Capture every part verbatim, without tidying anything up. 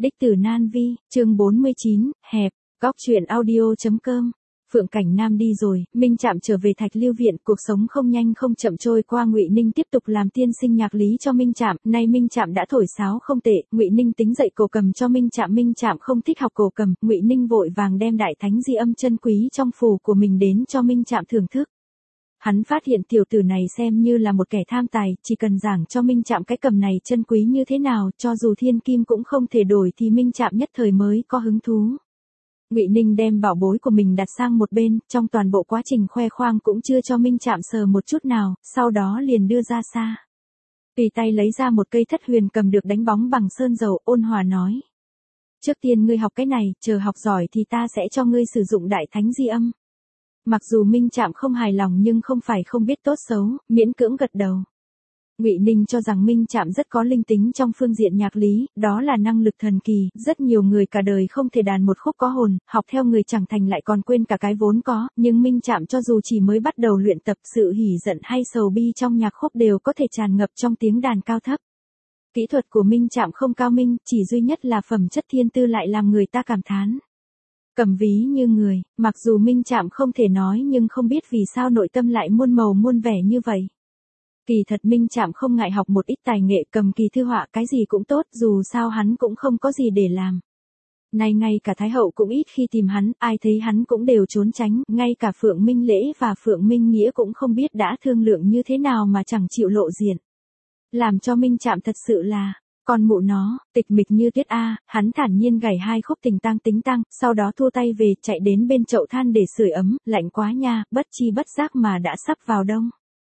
Đích tử Nan Vi, chương bốn mươi chín, hẹp, góc truyện audio.com. Phượng Cảnh Nam đi rồi, Minh Trạm trở về Thạch Lưu viện, cuộc sống không nhanh không chậm trôi qua. Ngụy Ninh tiếp tục làm tiên sinh nhạc lý cho Minh Trạm, nay Minh Trạm đã thổi sáo không tệ, Ngụy Ninh tính dạy cổ cầm cho Minh Trạm, Minh Trạm không thích học cổ cầm, Ngụy Ninh vội vàng đem đại thánh di âm chân quý trong phù của mình đến cho Minh Trạm thưởng thức. Hắn phát hiện tiểu tử này xem như là một kẻ tham tài, chỉ cần giảng cho Minh Trạm cái cầm này chân quý như thế nào, cho dù thiên kim cũng không thể đổi thì Minh Trạm nhất thời mới có hứng thú. Ngụy Ninh đem bảo bối của mình đặt sang một bên, trong toàn bộ quá trình khoe khoang cũng chưa cho Minh Trạm sờ một chút nào, sau đó liền đưa ra xa. Tùy tay lấy ra một cây thất huyền cầm được đánh bóng bằng sơn dầu, ôn hòa nói. Trước tiên ngươi học cái này, chờ học giỏi thì ta sẽ cho ngươi sử dụng đại thánh di âm. Mặc dù Minh Trạm không hài lòng nhưng không phải không biết tốt xấu, miễn cưỡng gật đầu. Ngụy Ninh cho rằng Minh Trạm rất có linh tính trong phương diện nhạc lý, đó là năng lực thần kỳ, rất nhiều người cả đời không thể đàn một khúc có hồn, học theo người chẳng thành lại còn quên cả cái vốn có, nhưng Minh Trạm cho dù chỉ mới bắt đầu luyện tập, sự hỉ giận hay sầu bi trong nhạc khúc đều có thể tràn ngập trong tiếng đàn cao thấp. Kỹ thuật của Minh Trạm không cao minh, chỉ duy nhất là phẩm chất thiên tư lại làm người ta cảm thán. Cầm ví như người, mặc dù Minh Trạm không thể nói nhưng không biết vì sao nội tâm lại muôn màu muôn vẻ như vậy. Kỳ thật Minh Trạm không ngại học một ít tài nghệ, cầm kỳ thư họa cái gì cũng tốt, dù sao hắn cũng không có gì để làm. Nay ngay cả Thái Hậu cũng ít khi tìm hắn, ai thấy hắn cũng đều trốn tránh, ngay cả Phượng Minh Lễ và Phượng Minh Nghĩa cũng không biết đã thương lượng như thế nào mà chẳng chịu lộ diện. Làm cho Minh Trạm thật sự là, con mụ nó, tịch mịch như tuyết a, hắn thản nhiên gảy hai khúc tình tang tính tăng, sau đó thua tay về, chạy đến bên chậu than để sưởi ấm, lạnh quá nha, bất chi bất giác mà đã sắp vào đông.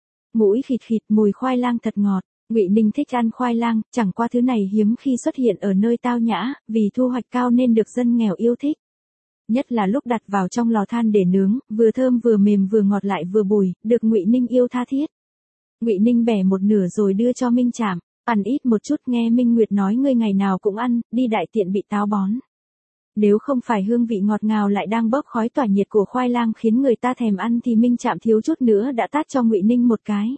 Mũi khịt khịt mùi khoai lang thật ngọt, Ngụy Ninh thích ăn khoai lang, chẳng qua thứ này hiếm khi xuất hiện ở nơi tao nhã, vì thu hoạch cao nên được dân nghèo yêu thích. Nhất là lúc đặt vào trong lò than để nướng, vừa thơm vừa mềm vừa ngọt lại vừa bùi, được Ngụy Ninh yêu tha thiết. Ngụy Ninh bẻ một nửa rồi đưa cho Minh Trạm, ăn ít một chút, nghe Minh Nguyệt nói ngươi ngày nào cũng ăn, đi đại tiện bị táo bón. Nếu không phải hương vị ngọt ngào lại đang bốc khói tỏa nhiệt của khoai lang khiến người ta thèm ăn thì Minh Trạm thiếu chút nữa đã tát cho Ngụy Ninh một cái.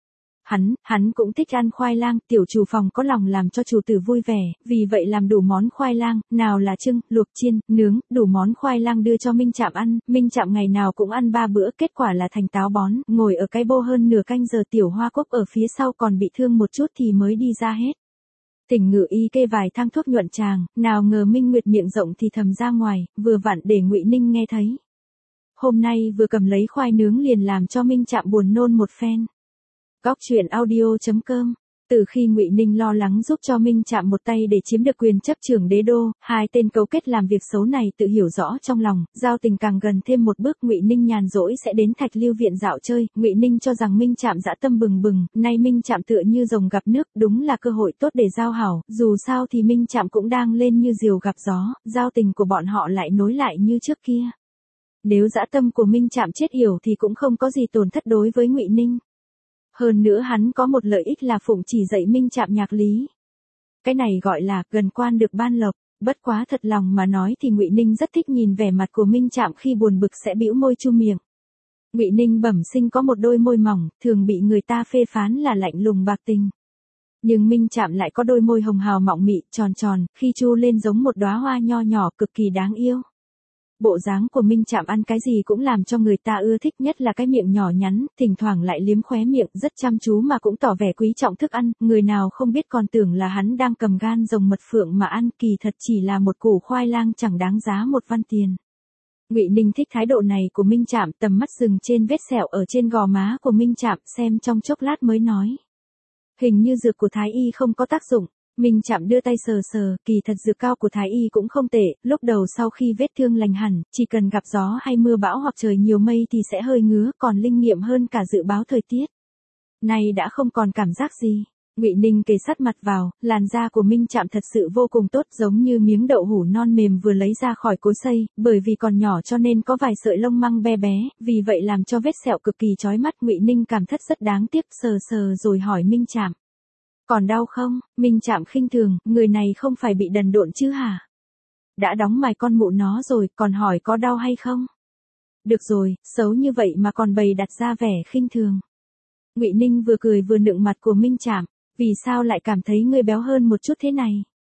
Hắn, hắn cũng thích ăn khoai lang, tiểu chủ phòng có lòng làm cho chủ tử vui vẻ, vì vậy làm đủ món khoai lang, nào là trưng, luộc, chiên, nướng, đủ món khoai lang đưa cho Minh Trạm ăn, Minh Trạm ngày nào cũng ăn ba bữa, kết quả là thành táo bón, ngồi ở cái bô hơn nửa canh giờ, tiểu Hoa Cúc ở phía sau còn bị thương một chút thì mới đi ra hết. Tỉnh Ngự Y kê vài thang thuốc nhuận tràng, nào ngờ Minh Nguyệt miệng rộng thì thầm ra ngoài, vừa vặn để Ngụy Ninh nghe thấy. Hôm nay vừa cầm lấy khoai nướng liền làm cho Minh Trạm buồn nôn một phen. Góc truyện audio.com. Từ khi Ngụy Ninh lo lắng giúp cho Minh Trạm một tay để chiếm được quyền chấp trưởng đế đô, hai tên cấu kết làm việc xấu này tự hiểu rõ trong lòng, giao tình càng gần thêm một bước. Ngụy Ninh nhàn rỗi sẽ đến Thạch Lưu viện dạo chơi, Ngụy Ninh cho rằng Minh Trạm dã tâm bừng bừng, nay Minh Trạm tựa như rồng gặp nước, đúng là cơ hội tốt để giao hảo, dù sao thì Minh Trạm cũng đang lên như diều gặp gió, giao tình của bọn họ lại nối lại như trước kia. Nếu dã tâm của Minh Trạm chết yểu thì cũng không có gì tổn thất đối với Ngụy Ninh. Hơn nữa hắn có một lợi ích là phụng chỉ dạy Minh Trạm nhạc lý. Cái này gọi là gần quan được ban lộc, bất quá thật lòng mà nói thì Ngụy Ninh rất thích nhìn vẻ mặt của Minh Trạm khi buồn bực sẽ bĩu môi chu miệng. Ngụy Ninh bẩm sinh có một đôi môi mỏng, thường bị người ta phê phán là lạnh lùng bạc tình. Nhưng Minh Trạm lại có đôi môi hồng hào mọng mị, tròn tròn, khi chu lên giống một đóa hoa nho nhỏ cực kỳ đáng yêu. Bộ dáng của Minh Trạm ăn cái gì cũng làm cho người ta ưa thích, nhất là cái miệng nhỏ nhắn, thỉnh thoảng lại liếm khóe miệng, rất chăm chú mà cũng tỏ vẻ quý trọng thức ăn, người nào không biết còn tưởng là hắn đang cầm gan rồng mật phượng mà ăn, kỳ thật chỉ là một củ khoai lang chẳng đáng giá một văn tiền. Ngụy Ninh thích thái độ này của Minh Trạm, tầm mắt dừng trên vết sẹo ở trên gò má của Minh Trạm, xem trong chốc lát mới nói. Hình như dược của Thái Y không có tác dụng. Minh Trạm đưa tay sờ sờ, kỳ thật dược cao của Thái Y cũng không tệ, lúc đầu sau khi vết thương lành hẳn, chỉ cần gặp gió hay mưa bão hoặc trời nhiều mây thì sẽ hơi ngứa, còn linh nghiệm hơn cả dự báo thời tiết. Nay đã không còn cảm giác gì. Ngụy Ninh kề sát mặt vào, làn da của Minh Trạm thật sự vô cùng tốt, giống như miếng đậu hũ non mềm vừa lấy ra khỏi cối xay, bởi vì còn nhỏ cho nên có vài sợi lông măng be bé, vì vậy làm cho vết sẹo cực kỳ chói mắt. Ngụy Ninh cảm thất rất đáng tiếc, sờ sờ rồi hỏi Minh Trạm. Còn đau không? Minh Trạm khinh thường, người này không phải bị đần độn chứ hả? Đã đóng mài con mụ nó rồi, còn hỏi có đau hay không? Được rồi, xấu như vậy mà còn bày đặt ra vẻ khinh thường. Ngụy Ninh vừa cười vừa nựng mặt của Minh Trạm, vì sao lại cảm thấy ngươi béo hơn một chút thế này?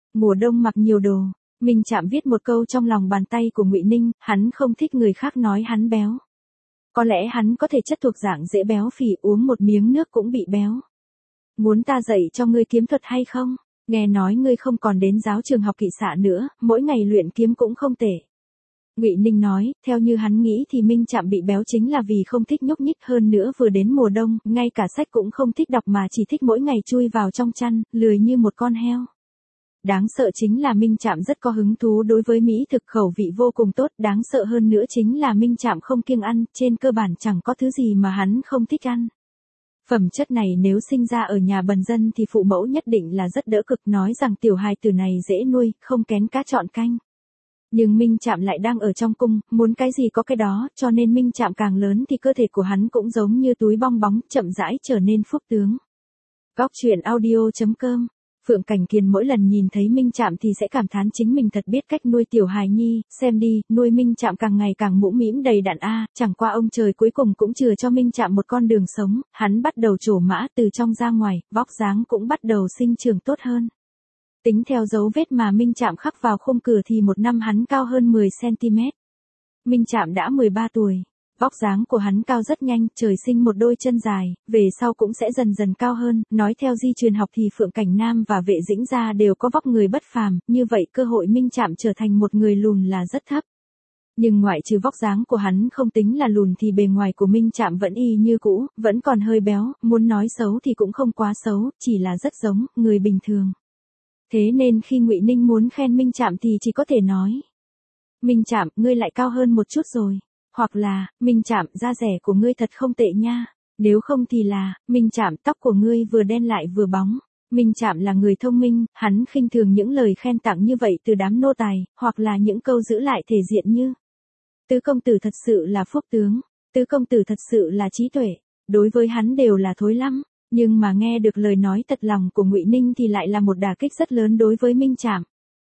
Mùa đông mặc nhiều đồ. Minh Trạm viết một câu trong lòng bàn tay của Ngụy Ninh, hắn không thích người khác nói hắn béo. Có lẽ hắn có thể chất thuộc dạng dễ béo phì, uống một miếng nước cũng bị béo. Muốn ta dạy cho ngươi kiếm thuật hay không? Nghe nói ngươi không còn đến giáo trường học kỵ xạ nữa, mỗi ngày luyện kiếm cũng không tệ. Ngụy Ninh nói, theo như hắn nghĩ thì Minh Trạm bị béo chính là vì không thích nhúc nhích, hơn nữa vừa đến mùa đông, ngay cả sách cũng không thích đọc mà chỉ thích mỗi ngày chui vào trong chăn, lười như một con heo. Đáng sợ chính là Minh Trạm rất có hứng thú đối với mỹ thực, khẩu vị vô cùng tốt, đáng sợ hơn nữa chính là Minh Trạm không kiêng ăn, trên cơ bản chẳng có thứ gì mà hắn không thích ăn. Phẩm chất này nếu sinh ra ở nhà bần dân thì phụ mẫu nhất định là rất đỡ cực, nói rằng tiểu hài tử này dễ nuôi, không kén cá chọn canh. Nhưng Minh Trạm lại đang ở trong cung, muốn cái gì có cái đó, cho nên Minh Trạm càng lớn thì cơ thể của hắn cũng giống như túi bong bóng, chậm rãi trở nên phúc tướng. Góc truyện audio chấm com. Phượng Cảnh Kiền mỗi lần nhìn thấy Minh Trạm thì sẽ cảm thán chính mình thật biết cách nuôi tiểu hài nhi, xem đi, nuôi Minh Trạm càng ngày càng mũm mĩm đầy đặn a, chẳng qua ông trời cuối cùng cũng chừa cho Minh Trạm một con đường sống, hắn bắt đầu trổ mã từ trong ra ngoài, vóc dáng cũng bắt đầu sinh trưởng tốt hơn. Tính theo dấu vết mà Minh Trạm khắc vào khung cửa thì một năm hắn cao hơn mười xăng ti mét. Minh Trạm đã mười ba tuổi. Vóc dáng của hắn cao rất nhanh, trời sinh một đôi chân dài, về sau cũng sẽ dần dần cao hơn, nói theo di truyền học thì Phượng Cảnh Nam và Vệ Dĩnh gia đều có vóc người bất phàm, như vậy cơ hội Minh Trạm trở thành một người lùn là rất thấp. Nhưng ngoại trừ vóc dáng của hắn không tính là lùn thì bề ngoài của Minh Trạm vẫn y như cũ, vẫn còn hơi béo, muốn nói xấu thì cũng không quá xấu, chỉ là rất giống người bình thường. Thế nên khi Ngụy Ninh muốn khen Minh Trạm thì chỉ có thể nói: Minh Trạm, ngươi lại cao hơn một chút rồi. Hoặc là, Minh Trạm, da rẻ của ngươi thật không tệ nha. Nếu không thì là, Minh Trạm, tóc của ngươi vừa đen lại vừa bóng. Minh Trạm là người thông minh, hắn khinh thường những lời khen tặng như vậy từ đám nô tài, hoặc là những câu giữ lại thể diện như: Tứ công tử thật sự là phúc tướng, Tứ công tử thật sự là trí tuệ. Đối với hắn đều là thối lắm, nhưng mà nghe được lời nói thật lòng của Ngụy Ninh thì lại là một đả kích rất lớn đối với Minh Trạm.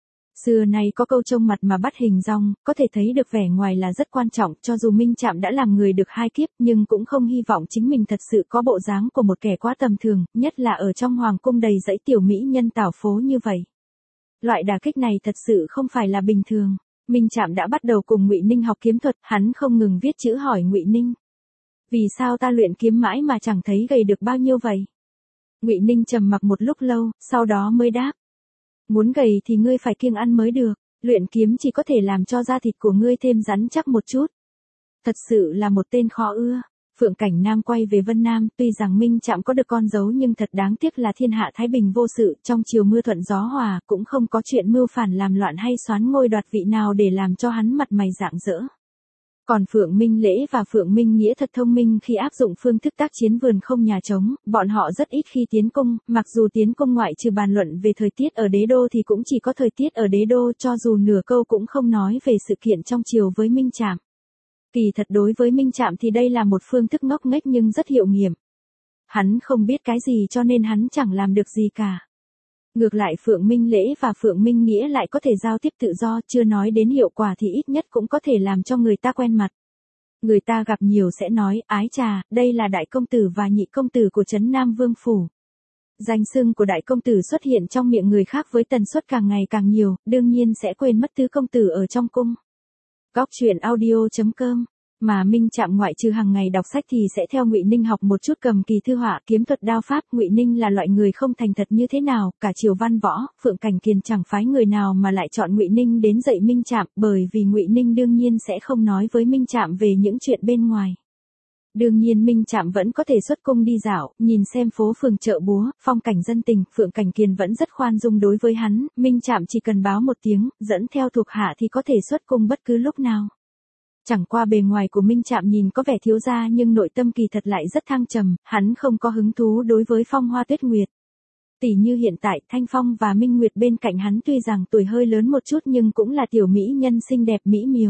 Xưa nay có câu trông mặt mà bắt hình dong, có thể thấy được vẻ ngoài là rất quan trọng, cho dù Minh Trạm đã làm người được hai kiếp nhưng cũng không hy vọng chính mình thật sự có bộ dáng của một kẻ quá tầm thường, nhất là ở trong hoàng cung đầy dãy tiểu mỹ nhân tảo phố như vậy. Loại đả kích này thật sự không phải là bình thường. Minh Trạm đã bắt đầu cùng Ngụy Ninh học kiếm thuật, hắn không ngừng viết chữ hỏi Ngụy Ninh: Vì sao ta luyện kiếm mãi mà chẳng thấy gầy được bao nhiêu vậy? Ngụy Ninh trầm mặc một lúc lâu, sau đó mới đáp: Muốn gầy thì ngươi phải kiêng ăn mới được, luyện kiếm chỉ có thể làm cho da thịt của ngươi thêm rắn chắc một chút. Thật sự là một tên khó ưa. Phượng Cảnh Nam quay về Vân Nam, tuy rằng Minh Trạm có được con dấu nhưng thật đáng tiếc là thiên hạ thái bình vô sự, trong chiều mưa thuận gió hòa, cũng không có chuyện mưu phản làm loạn hay soán ngôi đoạt vị nào để làm cho hắn mặt mày rạng rỡ. Còn Phượng Minh Lễ và Phượng Minh Nghĩa thật thông minh khi áp dụng phương thức tác chiến vườn không nhà trống, bọn họ rất ít khi tiến công, mặc dù tiến công ngoại trừ bàn luận về thời tiết ở đế đô thì cũng chỉ có thời tiết ở đế đô, cho dù nửa câu cũng không nói về sự kiện trong triều với Minh Trạm. Kỳ thật đối với Minh Trạm thì đây là một phương thức ngốc nghếch nhưng rất hiệu nghiệm. Hắn không biết cái gì cho nên hắn chẳng làm được gì cả. Ngược lại Phượng Minh Lễ và Phượng Minh Nghĩa lại có thể giao tiếp tự do, chưa nói đến hiệu quả thì ít nhất cũng có thể làm cho người ta quen mặt. Người ta gặp nhiều sẽ nói: Ái chà, đây là đại công tử và nhị công tử của trấn Nam Vương Phủ. Danh xưng của đại công tử xuất hiện trong miệng người khác với tần suất càng ngày càng nhiều, đương nhiên sẽ quên mất tứ công tử ở trong cung. Góc truyện audio chấm com. Mà Minh Trạm ngoại trừ hàng ngày đọc sách thì sẽ theo Ngụy Ninh học một chút cầm kỳ thư họa, kiếm thuật đao pháp. Ngụy Ninh là loại người không thành thật như thế nào, cả triều văn võ, Phượng Cảnh Kiền chẳng phái người nào mà lại chọn Ngụy Ninh đến dạy Minh Trạm, bởi vì Ngụy Ninh đương nhiên sẽ không nói với Minh Trạm về những chuyện bên ngoài. Đương nhiên Minh Trạm vẫn có thể xuất cung đi dạo, nhìn xem phố phường chợ búa, phong cảnh dân tình, Phượng Cảnh Kiền vẫn rất khoan dung đối với hắn, Minh Trạm chỉ cần báo một tiếng, dẫn theo thuộc hạ thì có thể xuất cung bất cứ lúc nào. Chẳng qua bề ngoài của Minh Trạm nhìn có vẻ thiếu gia nhưng nội tâm kỳ thật lại rất thăng trầm, hắn không có hứng thú đối với Phong Hoa Tuyết Nguyệt. Tỷ như hiện tại Thanh Phong và Minh Nguyệt bên cạnh hắn tuy rằng tuổi hơi lớn một chút nhưng cũng là tiểu mỹ nhân xinh đẹp mỹ miều.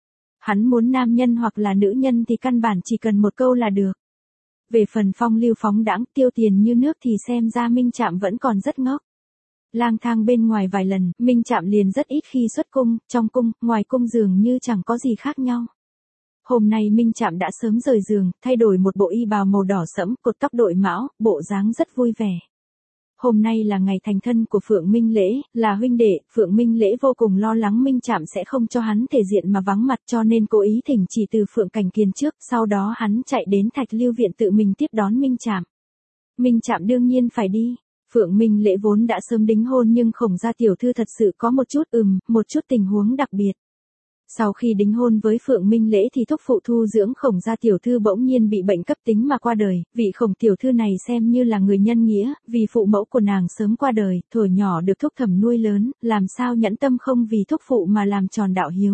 Hắn muốn nam nhân hoặc là nữ nhân thì căn bản chỉ cần một câu là được. Về phần phong lưu phóng đãng tiêu tiền như nước thì xem ra Minh Trạm vẫn còn rất ngốc. Lang thang bên ngoài vài lần, Minh Trạm liền rất ít khi xuất cung, trong cung, ngoài cung dường như chẳng có gì khác nhau. Hôm nay Minh Trạm đã sớm rời giường, thay đổi một bộ y bào màu đỏ sẫm, cột tóc đội mão, bộ dáng rất vui vẻ. hôm nay là ngày thành thân của Phượng Minh Lễ, là huynh đệ, Phượng Minh Lễ vô cùng lo lắng Minh Trạm sẽ không cho hắn thể diện mà vắng mặt cho nên cố ý thỉnh chỉ từ Phượng Cảnh Kiền trước, sau đó hắn chạy đến Thạch Lưu Viện tự mình tiếp đón Minh Trạm. Minh Trạm đương nhiên phải đi. Phượng Minh Lễ vốn đã sớm đính hôn nhưng Khổng gia tiểu thư thật sự có một chút ừm, một chút tình huống đặc biệt. Sau khi đính hôn với Phượng Minh Lễ thì thúc phụ thu dưỡng Khổng gia tiểu thư bỗng nhiên bị bệnh cấp tính mà qua đời, vị Khổng tiểu thư này xem như là người nhân nghĩa, vì phụ mẫu của nàng sớm qua đời, thuở nhỏ được thúc thẩm nuôi lớn, làm sao nhẫn tâm không vì thúc phụ mà làm tròn đạo hiếu.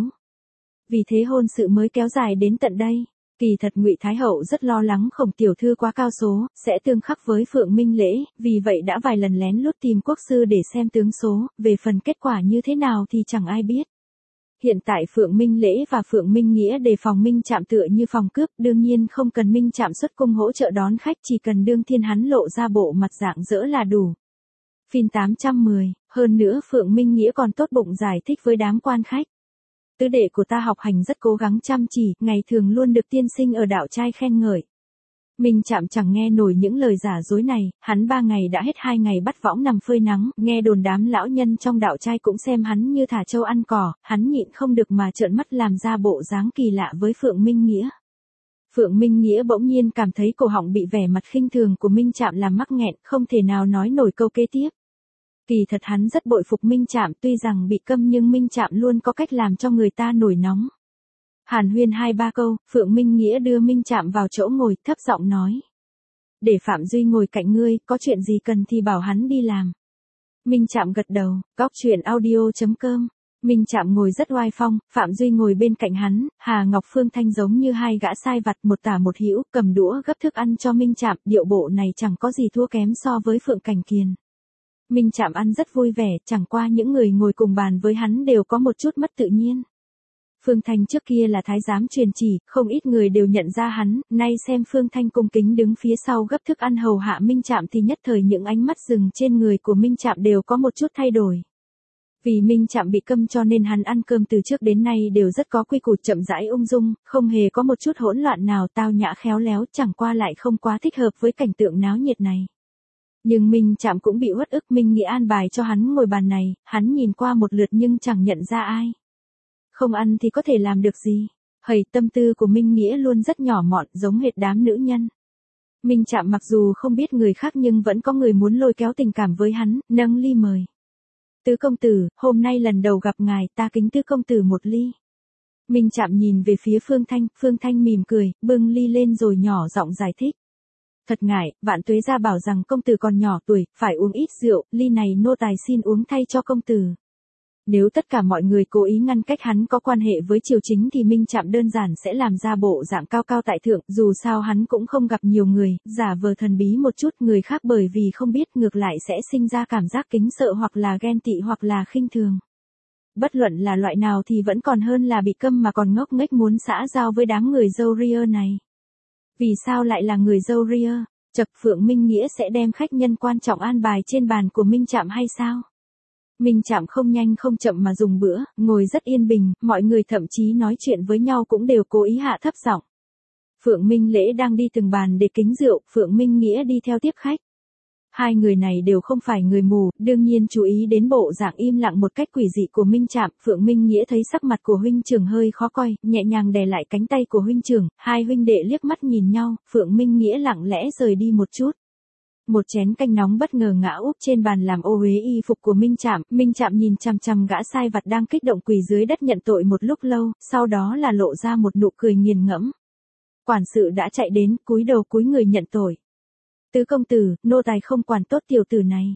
Vì thế hôn sự mới kéo dài đến tận đây. Kỳ thật Ngụy Thái hậu rất lo lắng Khổng tiểu thư quá cao số, sẽ tương khắc với Phượng Minh Lễ, vì vậy đã vài lần lén lút tìm quốc sư để xem tướng số, về phần kết quả như thế nào thì chẳng ai biết. Hiện tại Phượng Minh Lễ và Phượng Minh Nghĩa đề phòng Minh Trạm tựa như phòng cướp, đương nhiên không cần Minh Trạm xuất cung hỗ trợ đón khách, chỉ cần đương thiên hắn lộ ra bộ mặt dạng dỡ là đủ. Phim tám trăm mười, hơn nữa Phượng Minh Nghĩa còn tốt bụng giải thích với đám quan khách. Tứ đệ của ta học hành rất cố gắng chăm chỉ, ngày thường luôn được tiên sinh ở đạo trai khen ngợi. Minh Trạm chẳng nghe nổi những lời giả dối này, hắn ba ngày đã hết hai ngày bắt võng nằm phơi nắng, nghe đồn đám lão nhân trong đạo trai cũng xem hắn như thả trâu ăn cỏ, hắn nhịn không được mà trợn mắt làm ra bộ dáng kỳ lạ với Phượng Minh Nghĩa. Phượng Minh Nghĩa bỗng nhiên cảm thấy cổ họng bị vẻ mặt khinh thường của Minh Trạm làm mắc nghẹn, không thể nào nói nổi câu kế tiếp. Kỳ thật hắn rất bội phục Minh Trạm, tuy rằng bị câm nhưng Minh Trạm luôn có cách làm cho người ta nổi nóng. Hàn huyên hai ba câu, Phượng Minh Nghĩa đưa Minh Trạm vào chỗ ngồi, thấp giọng nói. Để Phạm Duy ngồi cạnh ngươi, có chuyện gì cần thì bảo hắn đi làm. Minh Trạm gật đầu, góc chuyện audio chấm com. Minh Trạm ngồi rất oai phong, Phạm Duy ngồi bên cạnh hắn, Hà Ngọc Phương Thanh giống như hai gã sai vặt một tả một hữu, cầm đũa gấp thức ăn cho Minh Trạm, điệu bộ này chẳng có gì thua kém so với Phượng Cảnh Kiền. Minh Trạm ăn rất vui vẻ, chẳng qua những người ngồi cùng bàn với hắn đều có một chút mất tự nhiên. Phương Thanh trước kia là thái giám truyền chỉ, không ít người đều nhận ra hắn, nay xem Phương Thanh cung kính đứng phía sau gấp thức ăn hầu hạ Minh Trạm thì nhất thời những ánh mắt dừng trên người của Minh Trạm đều có một chút thay đổi. Vì Minh Trạm bị câm cho nên hắn ăn cơm từ trước đến nay đều rất có quy củ chậm rãi ung dung, không hề có một chút hỗn loạn nào, tao nhã khéo léo, chẳng qua lại không quá thích hợp với cảnh tượng náo nhiệt này. Nhưng Minh Trạm cũng bị uất ức, Minh Nghĩa an bài cho hắn ngồi bàn này, hắn nhìn qua một lượt nhưng chẳng nhận ra ai. Không ăn thì có thể làm được gì? Hầy, tâm tư của Minh Nghĩa luôn rất nhỏ mọn, giống hệt đám nữ nhân. Minh Trạm mặc dù không biết người khác nhưng vẫn có người muốn lôi kéo tình cảm với hắn, nâng ly mời. Tứ công tử, hôm nay lần đầu gặp ngài, ta kính tứ công tử một ly. Minh Trạm nhìn về phía Phương Thanh, Phương Thanh mỉm cười, bưng ly lên rồi nhỏ giọng giải thích. Thật ngại, Vạn Tuế gia bảo rằng công tử còn nhỏ tuổi, phải uống ít rượu, ly này nô tài xin uống thay cho công tử. Nếu tất cả mọi người cố ý ngăn cách hắn có quan hệ với triều chính thì Minh Trạm đơn giản sẽ làm ra bộ dạng cao cao tại thượng, dù sao hắn cũng không gặp nhiều người, giả vờ thần bí một chút, người khác bởi vì không biết ngược lại sẽ sinh ra cảm giác kính sợ hoặc là ghen tị hoặc là khinh thường. Bất luận là loại nào thì vẫn còn hơn là bị câm mà còn ngốc nghếch muốn xã giao với đám người dâu ria này. Vì sao lại là người dâu ria? Chập Phượng Minh Nghĩa sẽ đem khách nhân quan trọng an bài trên bàn của Minh Trạm hay sao? Minh Trạm không nhanh không chậm mà dùng bữa, ngồi rất yên bình, mọi người thậm chí nói chuyện với nhau cũng đều cố ý hạ thấp giọng. Phượng Minh Lễ đang đi từng bàn để kính rượu, Phượng Minh Nghĩa đi theo tiếp khách. Hai người này đều không phải người mù, đương nhiên chú ý đến bộ dạng im lặng một cách quỷ dị của Minh Trạm. Phượng Minh Nghĩa thấy sắc mặt của huynh trưởng hơi khó coi, nhẹ nhàng đè lại cánh tay của huynh trưởng, hai huynh đệ liếc mắt nhìn nhau, Phượng Minh Nghĩa lặng lẽ rời đi một chút. Một chén canh nóng bất ngờ ngã úp trên bàn làm ô uế y phục của Minh Trạm, Minh Trạm nhìn chằm chằm gã sai vặt đang kích động quỳ dưới đất nhận tội một lúc lâu, sau đó là lộ ra một nụ cười nghiền ngẫm. Quản sự đã chạy đến, cúi đầu cúi người nhận tội. Tứ công tử, nô tài không quản tốt tiểu tử này.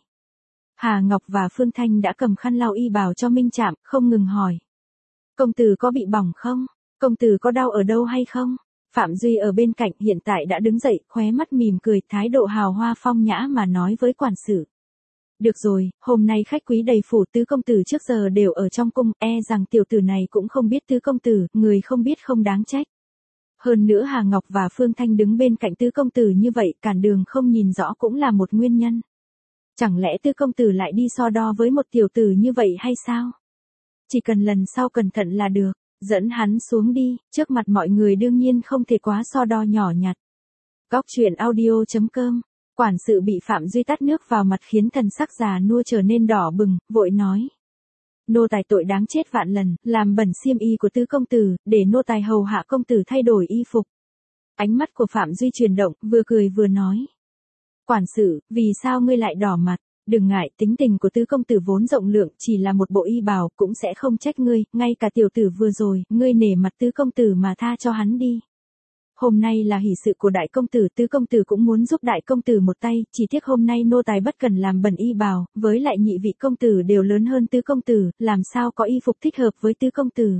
Hà Ngọc và Phương Thanh đã cầm khăn lau y bào cho Minh Trạm, không ngừng hỏi. Công tử có bị bỏng không? Công tử có đau ở đâu hay không? Phạm Duy ở bên cạnh hiện tại đã đứng dậy, khóe mắt mỉm cười, thái độ hào hoa phong nhã mà nói với quản sự. Được rồi, hôm nay khách quý đầy phủ, tứ công tử trước giờ đều ở trong cung, e rằng tiểu tử này cũng không biết tứ công tử, người không biết không đáng trách. Hơn nữa Hà Ngọc và Phương Thanh đứng bên cạnh tứ công tử như vậy, cản đường không nhìn rõ cũng là một nguyên nhân. Chẳng lẽ tứ công tử lại đi so đo với một tiểu tử như vậy hay sao? Chỉ cần lần sau cẩn thận là được. Dẫn hắn xuống đi, trước mặt mọi người đương nhiên không thể quá so đo nhỏ nhặt. Góc chuyện audio chấm com Quản sự bị Phạm Duy tát nước vào mặt khiến thần sắc già nua trở nên đỏ bừng, vội nói. Nô tài tội đáng chết vạn lần, làm bẩn xiêm y của tứ công tử, để nô tài hầu hạ công tử thay đổi y phục. Ánh mắt của Phạm Duy chuyển động, vừa cười vừa nói. Quản sự, vì sao ngươi lại đỏ mặt? Đừng ngại, tính tình của tứ công tử vốn rộng lượng, chỉ là một bộ y bào cũng sẽ không trách ngươi, ngay cả tiểu tử vừa rồi, ngươi nể mặt tứ công tử mà tha cho hắn đi. Hôm nay là hỷ sự của đại công tử, tứ công tử cũng muốn giúp đại công tử một tay, chỉ tiếc hôm nay nô tài bất cần làm bẩn y bào, với lại nhị vị công tử đều lớn hơn tứ công tử, làm sao có y phục thích hợp với tứ công tử.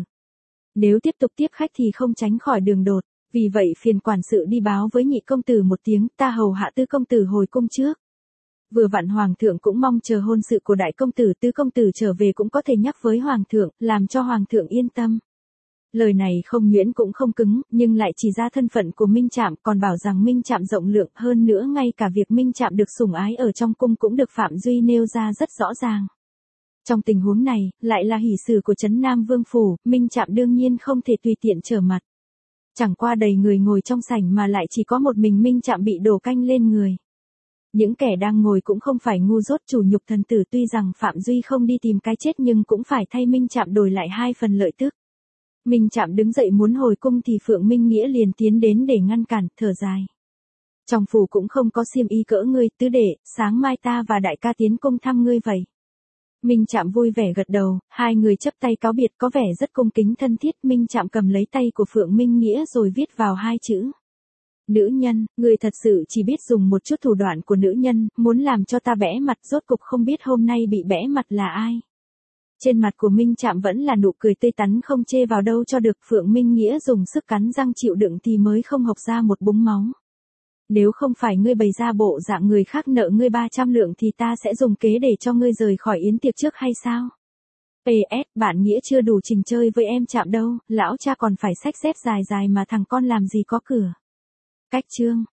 Nếu tiếp tục tiếp khách thì không tránh khỏi đường đột, vì vậy phiền quản sự đi báo với nhị công tử một tiếng, ta hầu hạ tứ công tử hồi cung trước. Vừa vặn hoàng thượng cũng mong chờ hôn sự của đại công tử, tứ công tử trở về cũng có thể nhắc với hoàng thượng, làm cho hoàng thượng yên tâm. Lời này không nhuyễn cũng không cứng, nhưng lại chỉ ra thân phận của Minh Trạm, còn bảo rằng Minh Trạm rộng lượng, hơn nữa ngay cả việc Minh Trạm được sủng ái ở trong cung cũng được Phạm Duy nêu ra rất rõ ràng. Trong tình huống này, lại là hỷ sự của Trấn Nam Vương phủ, Minh Trạm đương nhiên không thể tùy tiện trở mặt. Chẳng qua đầy người ngồi trong sảnh mà lại chỉ có một mình Minh Trạm bị đổ canh lên người. Những kẻ đang ngồi cũng không phải ngu dốt, chủ nhục thần tử tuy rằng Phạm Duy không đi tìm cái chết nhưng cũng phải thay Minh Trạm đổi lại hai phần lợi tức. Minh Trạm đứng dậy muốn hồi cung thì Phượng Minh Nghĩa liền tiến đến để ngăn cản, thở dài. Trong phủ cũng không có xiêm y cỡ ngươi, tứ đệ, sáng mai ta và đại ca tiến cung thăm ngươi vậy. Minh Trạm vui vẻ gật đầu, hai người chấp tay cáo biệt có vẻ rất cung kính thân thiết. Minh Trạm cầm lấy tay của Phượng Minh Nghĩa rồi viết vào hai chữ. Nữ nhân, người thật sự chỉ biết dùng một chút thủ đoạn của nữ nhân, muốn làm cho ta bẽ mặt, rốt cục không biết hôm nay bị bẽ mặt là ai. Trên mặt của Minh Trạm vẫn là nụ cười tươi tắn không chê vào đâu cho được. Phượng Minh Nghĩa dùng sức cắn răng chịu đựng thì mới không hộc ra một búng máu. Nếu không phải ngươi bày ra bộ dạng người khác nợ ngươi ba trăm lượng thì ta sẽ dùng kế để cho ngươi rời khỏi yến tiệc trước hay sao? pê ét, bạn Nghĩa chưa đủ trình chơi với em Trạm đâu, lão cha còn phải xách dép dài dài mà thằng con làm gì có cửa. Cách chương